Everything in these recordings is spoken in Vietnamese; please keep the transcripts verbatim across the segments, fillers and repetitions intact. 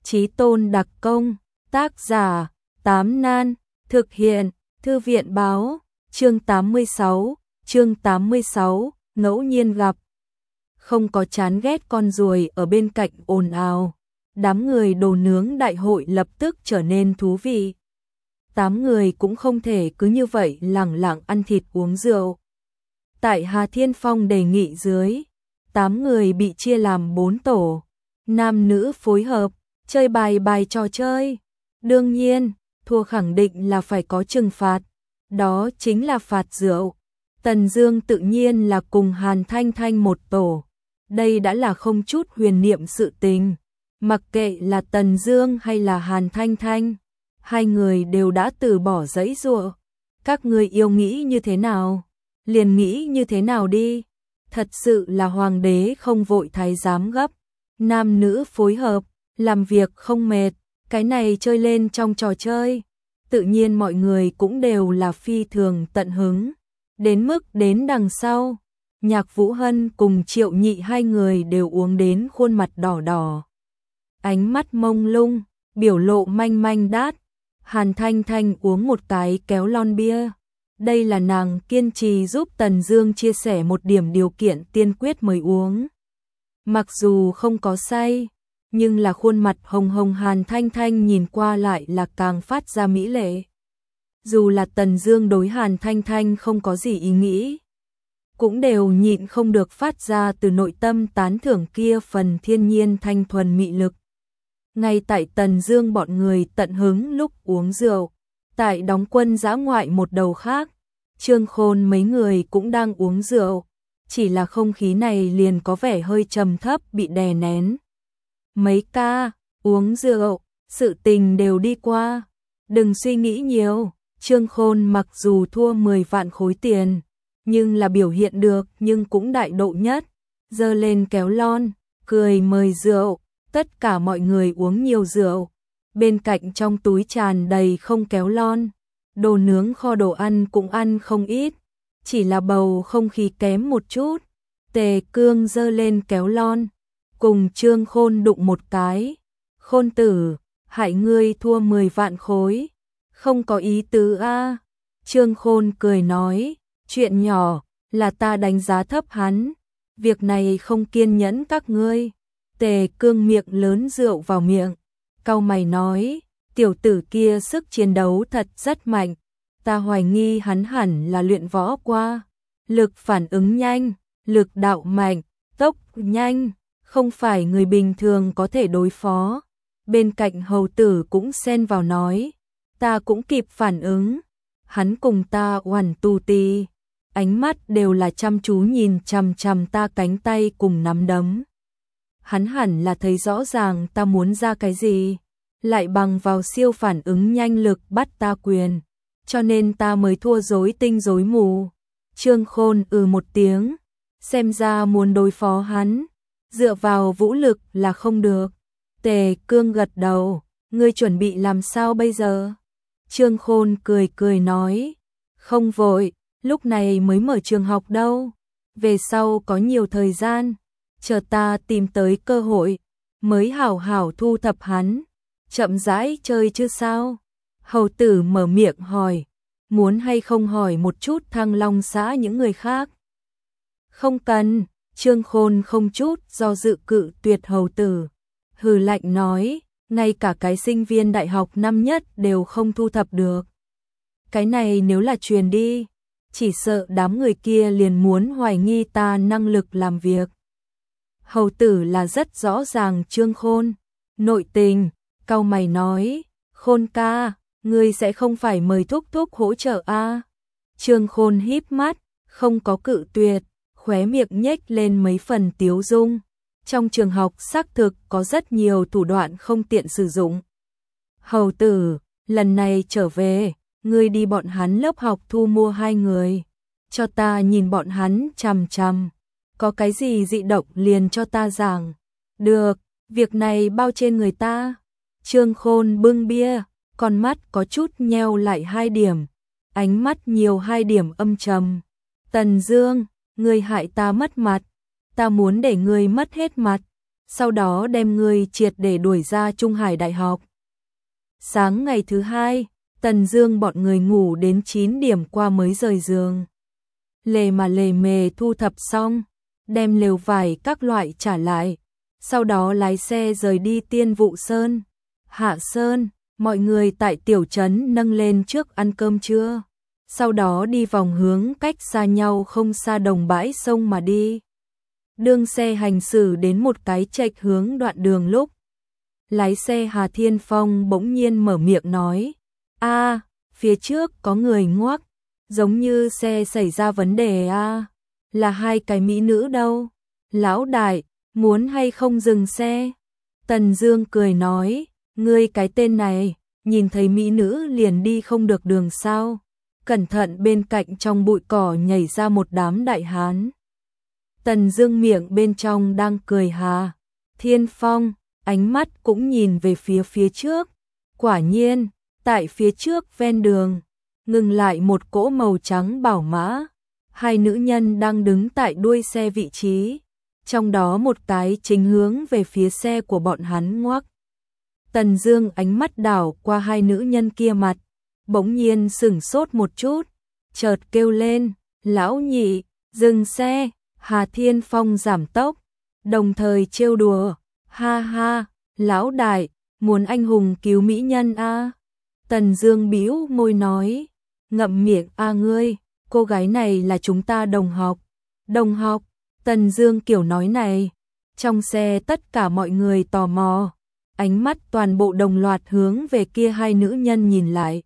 Chí tôn đặc công, tác giả, Tám Nan, thực hiện, Thư viện báo, chương tám mươi sáu, chương tám mươi sáu, ngẫu nhiên gặp. Không có chán ghét con ruồi ở bên cạnh ồn ào, đám người đồ nướng đại hội lập tức trở nên thú vị. Tám người cũng không thể cứ như vậy lẳng lặng ăn thịt uống rượu. Tại Hà Thiên Phong đề nghị dưới, tám người bị chia làm bốn tổ, nam nữ phối hợp, chơi bài bài trò chơi. Đương nhiên, thua khẳng định là phải có trừng phạt, đó chính là phạt rượu. Tần Dương tự nhiên là cùng Hàn Thanh Thanh một tổ, đây đã là không chút huyền niệm sự tình. Mặc kệ là Tần Dương hay là Hàn Thanh Thanh, hai người đều đã từ bỏ giãy giụa. Các ngươi yêu nghĩ như thế nào, liền nghĩ như thế nào đi. Thật sự là hoàng đế không vội thái giám gấp, nam nữ phối hợp, làm việc không mệt, cái này chơi lên trong trò chơi, tự nhiên mọi người cũng đều là phi thường tận hứng. Đến mức đến đằng sau, Nhạc Vũ Hân cùng Triệu Nhị hai người đều uống đến khuôn mặt đỏ đỏ, ánh mắt mông lung, biểu lộ manh manh đát. Hàn Thanh Thanh uống một cái kéo lon bia. Đây là nàng kiên trì giúp Tần Dương chia sẻ một điểm điều kiện tiên quyết mới uống. Mặc dù không có say, nhưng là khuôn mặt hồng hồng Hàn Thanh Thanh nhìn qua lại là càng phát ra mỹ lệ. Dù là Tần Dương đối Hàn Thanh Thanh không có gì ý nghĩ, cũng đều nhịn không được phát ra từ nội tâm tán thưởng kia phần thiên nhiên thanh thuần mị lực. Ngay tại Tần Dương bọn người tận hứng lúc uống rượu, tại đóng quân dã ngoại một đầu khác, Trương Khôn mấy người cũng đang uống rượu, chỉ là không khí này liền có vẻ hơi trầm thấp bị đè nén. Mấy ca, uống rượu, sự tình đều đi qua, đừng suy nghĩ nhiều. Trương Khôn mặc dù thua mười vạn khối tiền, nhưng là biểu hiện được nhưng cũng đại độ nhất, giơ lên kéo lon, cười mời rượu, tất cả mọi người uống nhiều rượu. Bên cạnh trong túi tràn đầy không kéo lon, đồ nướng kho đồ ăn cũng ăn không ít, chỉ là bầu không khí kém một chút. Tề Cương giơ lên kéo lon, cùng Trương Khôn đụng một cái. Khôn tử, hại ngươi thua mười vạn khối, không có ý tứ a. Trương Khôn cười nói, chuyện nhỏ, là ta đánh giá thấp hắn, việc này không kiên nhẫn các ngươi. Tề Cương miệng lớn rượu vào miệng, cau mày nói, tiểu tử kia sức chiến đấu thật rất mạnh, ta hoài nghi hắn hẳn là luyện võ qua, lực phản ứng nhanh, lực đạo mạnh, tốc nhanh, không phải người bình thường có thể đối phó. Bên cạnh hầu tử cũng xen vào nói, ta cũng kịp phản ứng, hắn cùng ta oằn tu tì, ánh mắt đều là chăm chú nhìn chằm chằm ta cánh tay cùng nắm đấm. Hắn hẳn là thấy rõ ràng ta muốn ra cái gì, lại bằng vào siêu phản ứng nhanh lực bắt ta quyền, cho nên ta mới thua rối tinh rối mù. Trương Khôn ừ một tiếng, xem ra muốn đối phó hắn, dựa vào vũ lực là không được. Tề Cương gật đầu, ngươi chuẩn bị làm sao bây giờ? Trương Khôn cười cười nói, không vội, lúc này mới mở trường học đâu, về sau có nhiều thời gian, chờ ta tìm tới cơ hội, mới hảo hảo thu thập hắn, chậm rãi chơi chứ sao? Hầu tử mở miệng hỏi, muốn hay không hỏi một chút Thăng Long xã những người khác? Không cần. Trương Khôn không chút do dự cự tuyệt hầu tử, hừ lạnh nói, ngay cả cái sinh viên đại học năm nhất đều không thu thập được. Cái này nếu là truyền đi, chỉ sợ đám người kia liền muốn hoài nghi ta năng lực làm việc. Hầu tử là rất rõ ràng Trương Khôn nội tình, cau mày nói, Khôn ca, ngươi sẽ không phải mời thúc thúc hỗ trợ a? À? Trương Khôn híp mắt, không có cự tuyệt, khóe miệng nhếch lên mấy phần tiếu dung. Trong trường học xác thực có rất nhiều thủ đoạn không tiện sử dụng. Hầu tử, lần này trở về, ngươi đi bọn hắn lớp học thu mua hai người, cho ta nhìn bọn hắn chằm chằm, có cái gì dị động liền cho ta giảng. Được, việc này bao trên người ta. Trương Khôn bưng bia, con mắt có chút nheo lại hai điểm, ánh mắt nhiều hai điểm âm trầm. Tần Dương, ngươi hại ta mất mặt, ta muốn để ngươi mất hết mặt. sau đó đem ngươi triệt để đuổi ra Trung Hải Đại học. Sáng ngày thứ hai, Tần Dương bọn người ngủ đến chín điểm qua mới rời giường. Lề mà lề mề thu thập xong, đem lều vải các loại trả lại, sau đó lái xe rời đi Tiên Vụ Sơn. Hạ Sơn, mọi người tại tiểu trấn nâng lên trước ăn cơm trưa, sau đó đi vòng hướng cách xa nhau không xa đồng bãi sông mà đi. Đương xe hành xử đến một cái chệch hướng đoạn đường lúc, lái xe Hà Thiên Phong bỗng nhiên mở miệng nói: "A, phía trước có người ngoắc, giống như xe xảy ra vấn đề a, là hai cái mỹ nữ đâu, lão đại, muốn hay không dừng xe?" Tần Dương cười nói: "Ngươi cái tên này, nhìn thấy mỹ nữ liền đi không được đường sao?" Cẩn thận, bên cạnh trong bụi cỏ nhảy ra một đám đại hán. Tần Dương miệng bên trong đang cười Hà Thiên Phong, ánh mắt cũng nhìn về phía phía trước. Quả nhiên, tại phía trước ven đường, ngừng lại một cỗ màu trắng bảo mã. Hai nữ nhân đang đứng tại đuôi xe vị trí, trong đó một cái chính hướng về phía xe của bọn hắn ngoắc. Tần Dương ánh mắt đảo qua hai nữ nhân kia mặt, bỗng nhiên sững sốt một chút, chợt kêu lên: "Lão nhị, dừng xe!" Hà Thiên Phong giảm tốc, đồng thời trêu đùa: "Ha ha, lão đại, muốn anh hùng cứu mỹ nhân a?" Tần Dương bĩu môi nói: "Ngậm miệng a ngươi, cô gái này là chúng ta đồng học." "Đồng học?" Tần Dương kiểu nói này, trong xe tất cả mọi người tò mò, ánh mắt toàn bộ đồng loạt hướng về kia hai nữ nhân nhìn lại.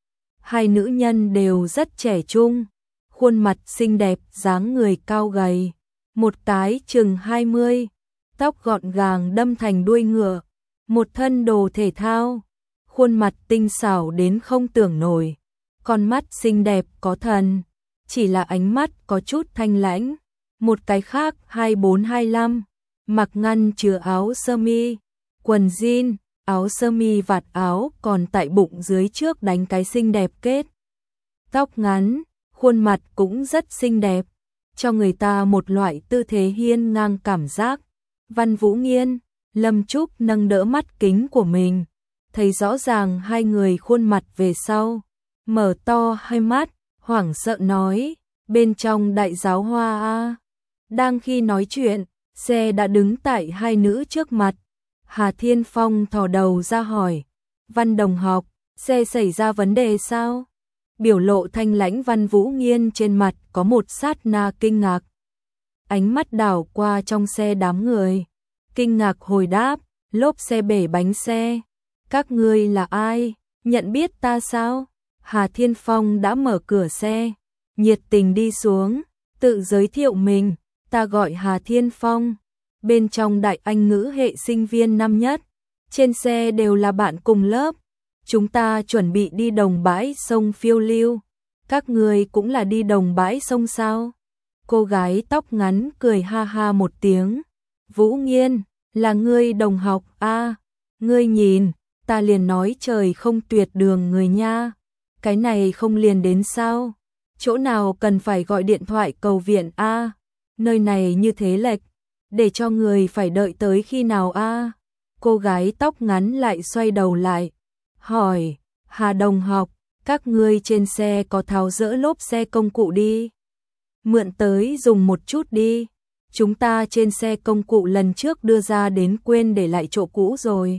Hai nữ nhân đều rất trẻ trung, khuôn mặt xinh đẹp, dáng người cao gầy, một cái chừng hai mươi, tóc gọn gàng đâm thành đuôi ngựa, một thân đồ thể thao, khuôn mặt tinh xảo đến không tưởng nổi, con mắt xinh đẹp có thần, chỉ là ánh mắt có chút thanh lãnh. Một cái khác hai bốn hai lăm, mặc ngăn chứa áo sơ mi, quần jean, áo sơ mi vạt áo còn tại bụng dưới trước đánh cái xinh đẹp kết. Tóc ngắn, khuôn mặt cũng rất xinh đẹp, cho người ta một loại tư thế hiên ngang cảm giác. Văn Vũ Nghiên, Lâm Trúc nâng đỡ mắt kính của mình, thấy rõ ràng hai người khuôn mặt về sau, mở to hai mắt, hoảng sợ nói: "Bên trong đại giáo hoa a." Đang khi nói chuyện, xe đã đứng tại hai nữ trước mặt. Hà Thiên Phong thò đầu ra hỏi: "Văn đồng học, xe xảy ra vấn đề sao?" Biểu lộ thanh lãnh Văn Vũ Nghiên trên mặt có một sát na kinh ngạc. Ánh mắt đảo qua trong xe đám người, kinh ngạc hồi đáp: "Lốp xe bể bánh xe. Các ngươi là ai, nhận biết ta sao?" Hà Thiên Phong đã mở cửa xe, nhiệt tình đi xuống, tự giới thiệu mình: "Ta gọi Hà Thiên Phong, bên trong đại Anh ngữ hệ sinh viên năm nhất, trên xe đều là bạn cùng lớp, chúng ta chuẩn bị đi đồng bãi sông phiêu lưu, các ngươi cũng là đi đồng bãi sông sao?" Cô gái tóc ngắn cười ha ha một tiếng: "Vũ Nghiên, là ngươi đồng học a, ngươi nhìn, ta liền nói trời không tuyệt đường người nha, cái này không liền đến sao, chỗ nào cần phải gọi điện thoại cầu viện a, nơi này như thế lệch, để cho người phải đợi tới khi nào a?" Cô gái tóc ngắn lại xoay đầu lại, hỏi: "Hà đồng học, các ngươi trên xe có tháo dỡ lốp xe công cụ đi, mượn tới dùng một chút đi, chúng ta trên xe công cụ lần trước đưa ra đến quên để lại chỗ cũ rồi."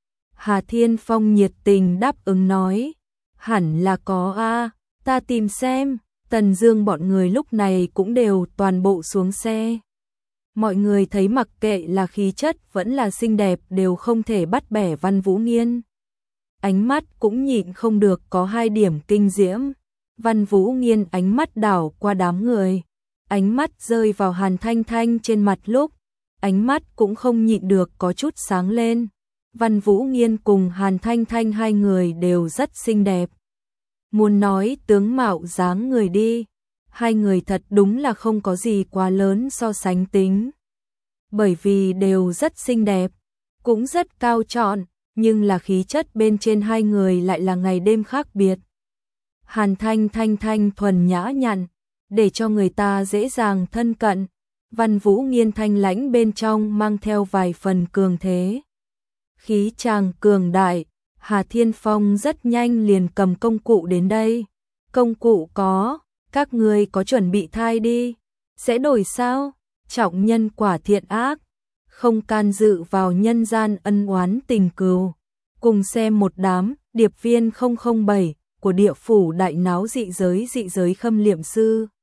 Hà Thiên Phong nhiệt tình đáp ứng nói: "Hẳn là có a, ta tìm xem." Tần Dương bọn người lúc này cũng đều toàn bộ xuống xe. Mọi người thấy mặc kệ là khí chất vẫn là xinh đẹp đều không thể bắt bẻ Văn Vũ Nghiên. Ánh mắt cũng nhịn không được có hai điểm kinh diễm. Văn Vũ Nghiên ánh mắt đảo qua đám người, ánh mắt rơi vào Hàn Thanh Thanh trên mặt lúc, ánh mắt cũng không nhịn được có chút sáng lên. Văn Vũ Nghiên cùng Hàn Thanh Thanh hai người đều rất xinh đẹp. Muốn nói tướng mạo dáng người đi, hai người thật đúng là không có gì quá lớn so sánh tính. Bởi vì đều rất xinh đẹp, cũng rất cao trọn, nhưng là khí chất bên trên hai người lại là ngày đêm khác biệt. Hàn Thanh Thanh thanh thuần nhã nhặn, để cho người ta dễ dàng thân cận, Văn Vũ Nghiên thanh lãnh bên trong mang theo vài phần cường thế. Khí chàng cường đại, Hà Thiên Phong rất nhanh liền cầm công cụ đến đây. Công cụ có, các ngươi có chuẩn bị thai đi, sẽ đổi sao? Trọng nhân quả thiện ác, không can dự vào nhân gian ân oán tình cừu. Cùng xem một đám điệp viên không không bảy của địa phủ đại náo dị giới dị giới Khâm Liệm Sư.